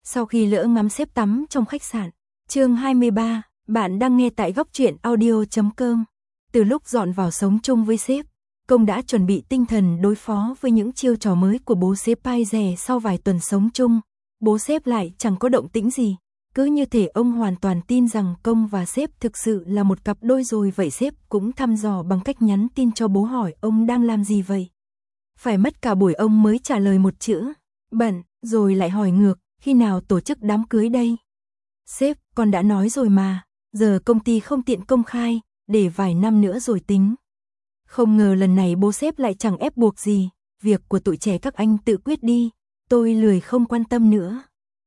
Sau khi lỡ ngắm sếp tắm trong khách sạn. Chương 23, bạn đang nghe tại góc truyện audio.com. Từ lúc dọn vào sống chung với sếp, Công đã chuẩn bị tinh thần đối phó với những chiêu trò mới của bố sếp Pai rè. Sau vài tuần sống chung, bố sếp lại chẳng có động tĩnh gì. Cứ như thể ông hoàn toàn tin rằng Công và sếp thực sự là một cặp đôi rồi. Vậy sếp cũng thăm dò bằng cách nhắn tin cho bố hỏi ông đang làm gì vậy. Phải mất cả buổi ông mới trả lời một chữ, bận, rồi lại hỏi ngược, khi nào tổ chức đám cưới đây? Sếp, con đã nói rồi mà, giờ công ty không tiện công khai, để vài năm nữa rồi tính. Không ngờ lần này bố sếp lại chẳng ép buộc gì, việc của tụi trẻ các anh tự quyết đi, tôi lười không quan tâm nữa.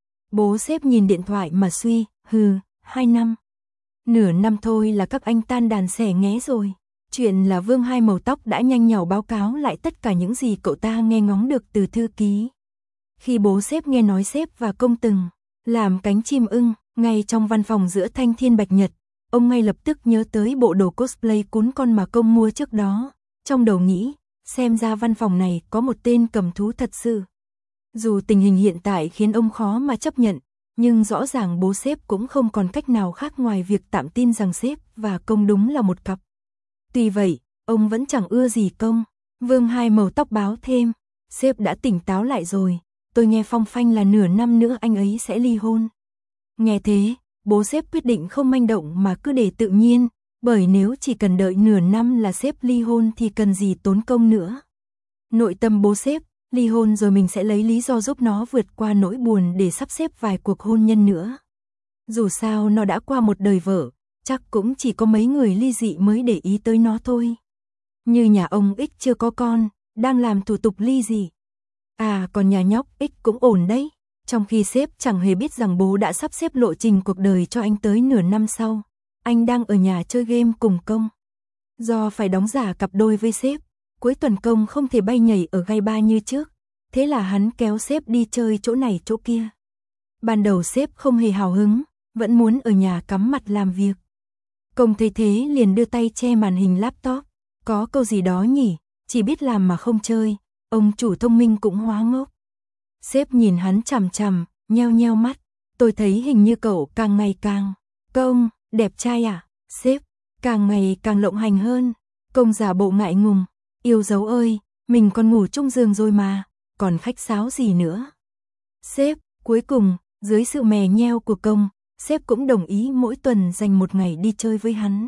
Bố sếp nhìn điện thoại mà suy, 2 năm. Nửa năm thôi là các anh tan đàn xẻ nghé rồi. Chuyện là Vương Hai Màu Tóc đã nhanh nhảu báo cáo lại tất cả những gì cậu ta nghe ngóng được từ thư ký. Khi bố sếp nghe nói sếp và Công từng làm cánh chim ưng ngay trong văn phòng giữa thanh thiên bạch nhật, ông ngay lập tức nhớ tới bộ đồ cosplay cún con mà Công mua trước đó. Trong đầu nghĩ, xem ra văn phòng này có một tên cầm thú thật sự. Dù tình hình hiện tại khiến ông khó mà chấp nhận, nhưng rõ ràng bố sếp cũng không còn cách nào khác ngoài việc tạm tin rằng sếp và Công đúng là một cặp. Tuy vậy, ông vẫn chẳng ưa gì Công. Vương Hai Màu Tóc báo thêm, sếp đã tỉnh táo lại rồi, tôi nghe phong phanh là nửa năm nữa anh ấy sẽ ly hôn. Nghe thế, bố sếp quyết định không manh động mà cứ để tự nhiên, bởi nếu chỉ cần đợi nửa năm là sếp ly hôn thì cần gì tốn công nữa. Nội tâm bố sếp, ly hôn rồi mình sẽ lấy lý do giúp nó vượt qua nỗi buồn để sắp xếp vài cuộc hôn nhân nữa. Dù sao nó đã qua một đời vợ, chắc cũng chỉ có mấy người ly dị mới để ý tới nó thôi. Như nhà ông X chưa có con, đang làm thủ tục ly dị. À còn nhà nhóc X cũng ổn đấy. Trong khi sếp chẳng hề biết rằng bố đã sắp xếp lộ trình cuộc đời cho anh tới nửa năm sau. Anh đang ở nhà chơi game cùng Công. Do phải đóng giả cặp đôi với sếp, cuối tuần Công không thể bay nhảy ở gai ba như trước. Thế là hắn kéo sếp đi chơi chỗ này chỗ kia. Ban đầu sếp không hề hào hứng, vẫn muốn ở nhà cắm mặt làm việc. Công thấy thế liền đưa tay che màn hình laptop. Có câu gì đó nhỉ, chỉ biết làm mà không chơi. Ông chủ thông minh cũng hóa ngốc. Sếp nhìn hắn chằm chằm, nheo nheo mắt. Tôi thấy hình như cậu càng ngày càng. Công, đẹp trai à? Sếp, càng ngày càng lộng hành hơn. Công giả bộ ngại ngùng. Yêu dấu ơi, mình còn ngủ chung giường rồi mà, còn khách sáo gì nữa. Sếp, cuối cùng, dưới sự mè nheo của Công, sếp cũng đồng ý mỗi tuần dành một ngày đi chơi với hắn.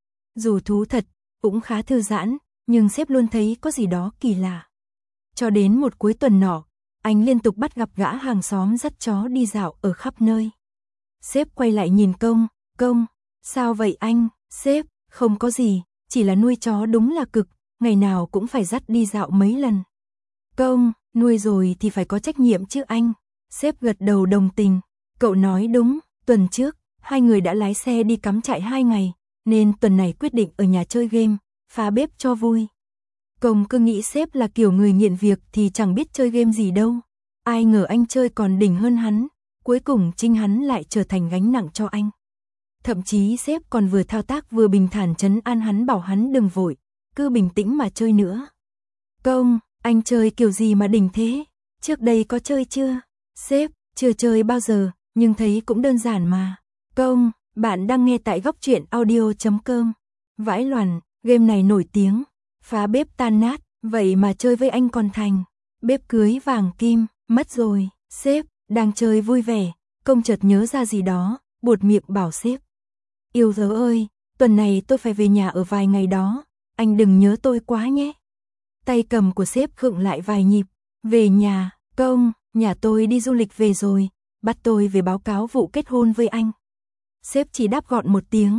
Dù thú thật, cũng khá thư giãn, nhưng sếp luôn thấy có gì đó kỳ lạ. Cho đến một cuối tuần nọ, anh liên tục bắt gặp gã hàng xóm dắt chó đi dạo ở khắp nơi. Sếp quay lại nhìn Công, Công, sao vậy anh? Sếp, không có gì, chỉ là nuôi chó đúng là cực, ngày nào cũng phải dắt đi dạo mấy lần. Công, nuôi rồi thì phải có trách nhiệm chứ anh. Sếp gật đầu đồng tình, cậu nói đúng, tuần trước, hai người đã lái xe đi cắm trại 2 ngày, nên tuần này quyết định ở nhà chơi game, phá bếp cho vui. Công cứ nghĩ sếp là kiểu người nghiện việc thì chẳng biết chơi game gì đâu. Ai ngờ anh chơi còn đỉnh hơn hắn, cuối cùng chính hắn lại trở thành gánh nặng cho anh. Thậm chí sếp còn vừa thao tác vừa bình thản trấn an hắn bảo hắn đừng vội, cứ bình tĩnh mà chơi nữa. Công, anh chơi kiểu gì mà đỉnh thế? Trước đây có chơi chưa? Sếp, chưa chơi bao giờ, nhưng thấy cũng đơn giản mà. Công, bạn đang nghe tại góc truyện audio.com. Vãi loàn, game này nổi tiếng, phá bếp tan nát, vậy mà chơi với anh còn thành. Bếp cưới vàng kim, mất rồi. Sếp, đang chơi vui vẻ, Công chợt nhớ ra gì đó, buột miệng bảo sếp. Yêu dấu ơi, tuần này tôi phải về nhà ở vài ngày đó, anh đừng nhớ tôi quá nhé. Tay cầm của sếp khựng lại vài nhịp. Về nhà, Công, nhà tôi đi du lịch về rồi, bắt tôi về báo cáo vụ kết hôn với anh. Sếp chỉ đáp gọn một tiếng,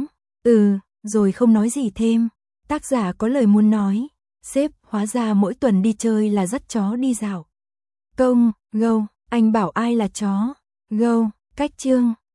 rồi không nói gì thêm. Tác giả có lời muốn nói. Sếp, hóa ra mỗi tuần đi chơi là dắt chó đi dạo. Công, Go, anh bảo ai là chó? Go, cách chương.